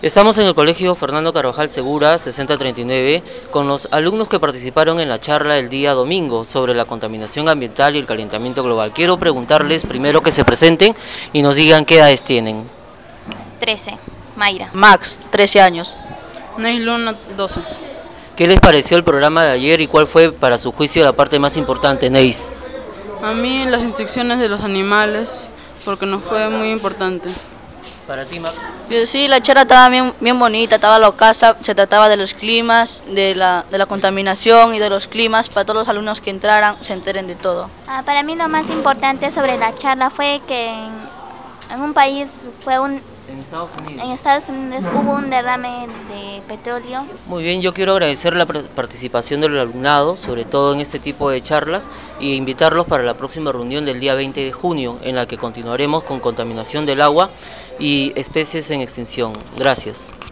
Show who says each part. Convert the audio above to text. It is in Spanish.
Speaker 1: Estamos en el Colegio Fernando Carvajal Segura, 6039, con los alumnos que participaron en la charla el día domingo sobre la contaminación ambiental y el calentamiento global. Quiero preguntarles primero que se presenten y nos digan qué edades tienen.
Speaker 2: 13, Mayra.
Speaker 3: Max, 13 años.
Speaker 4: Neiluna, 12.
Speaker 1: ¿Qué les pareció el programa de ayer y cuál fue para su juicio la parte más importante, Neis?
Speaker 4: A mí las instrucciones de los animales, porque nos fue muy importante.
Speaker 1: Para ti, Max.
Speaker 3: Sí, la charla estaba bien bonita, estaba locaza, se trataba de los climas, de la contaminación y de los climas, para todos los alumnos que entraran se enteren de todo.
Speaker 2: Para mí lo más importante sobre la charla fue que en un país
Speaker 1: En
Speaker 2: Estados Unidos hubo un derrame de petróleo.
Speaker 1: Muy bien, yo quiero agradecer la participación del alumnado, sobre todo en este tipo de charlas, y invitarlos para la próxima reunión del día 20 de junio, en la que continuaremos con contaminación del agua y especies en extinción. Gracias.